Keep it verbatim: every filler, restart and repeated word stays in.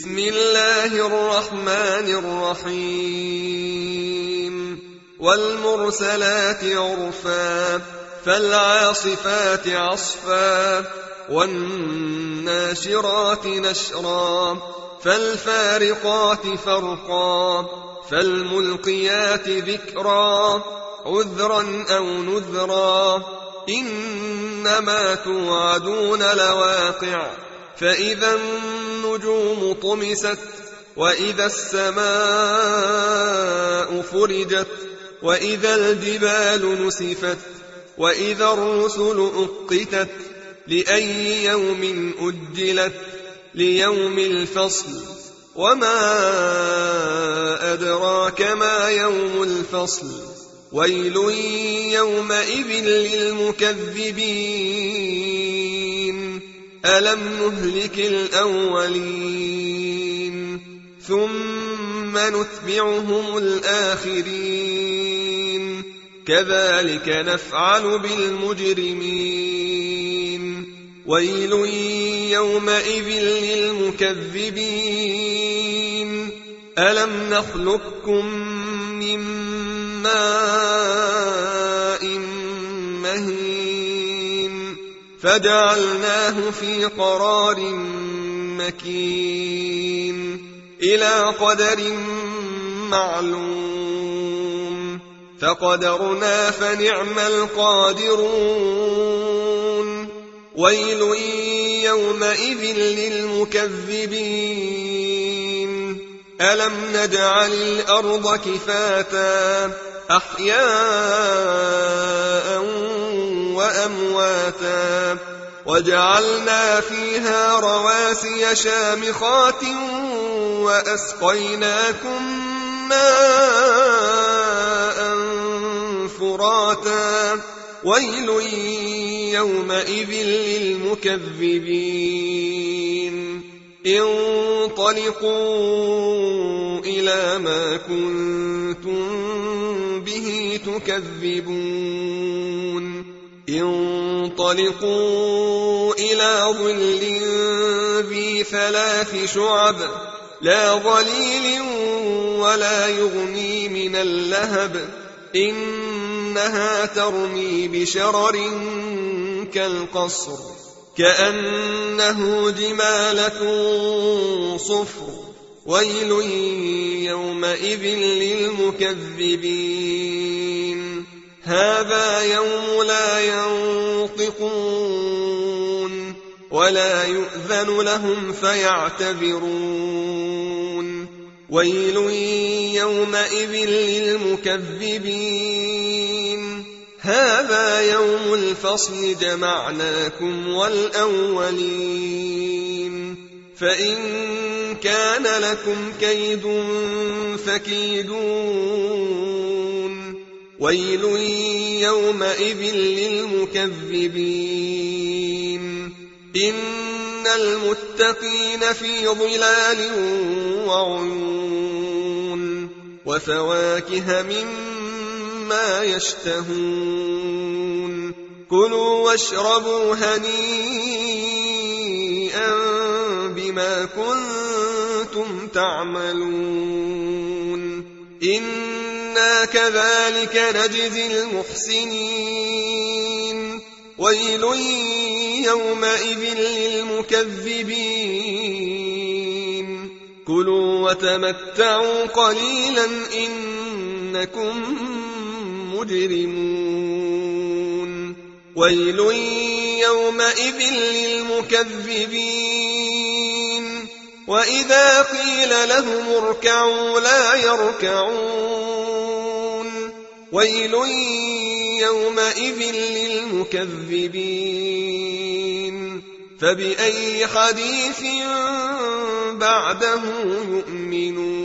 بسم الله الرحمن الرحيم والمرسلات عرفا فالعاصفات عصفا والناشرات نشرا فالفارقات فرقا فالملقيات ذكرا عذرا أو نذرا إنما توعدون لواقع فإذا النجوم طمست وإذا السماء فرجت وإذا الجبال نسفت وإذا الرسل أقتت لأي يوم أجلت ليوم الفصل وما أدراك ما يوم الفصل ويل يومئذ للمكذبين ألم نهلك الأولين ثم نتبعهم الآخرين كذلك نفعل بالمجرمين ويل يومئذ للمكذبين ألم نخلقكم من ماء مهين فجعلناه في قرار مكين إلى قدر معلوم فقدرنا فنعم القادرون ويل يومئذ للمكذبين ألم نجعل الأرض كفاتا أحياء وأمواتا وجعلنا فيها رواسي شامخات وأسقيناكم ماء فراتا ويل يومئذ للمكذبين انطلقوا إلى ما كنتم به تكذبون انطلقوا إلى ظل ذي ثلاث شعب لا ظليل ولا يغني من اللهب إنها ترمي بشرر كالقصر كأنه جمالة صفر ويل يومئذ للمكذبين هذا يوم لا ينطقون ولا يؤذن لهم فيعتذرون ويل يومئذ للمكذبين هذا يوم الفصل جمعناكم والأولين فإن كان لكم كيد فكيدون ويل يومئذ للمكذبين إن المتقين في ظلال وعيون وفواكه مما يشتهون كلوا واشربوا هنيئا بما كنتم تعملون إنا كذلك نجزي المحسنين ويل يومئذ للمكذبين كلوا وتمتعوا قليلا إنكم مجرمون ويل يومئذ للمكذبين وإذا قيل لهم اركعوا لا يركعون ويل يومئذ للمكذبين فبأي حديث بعده يؤمنون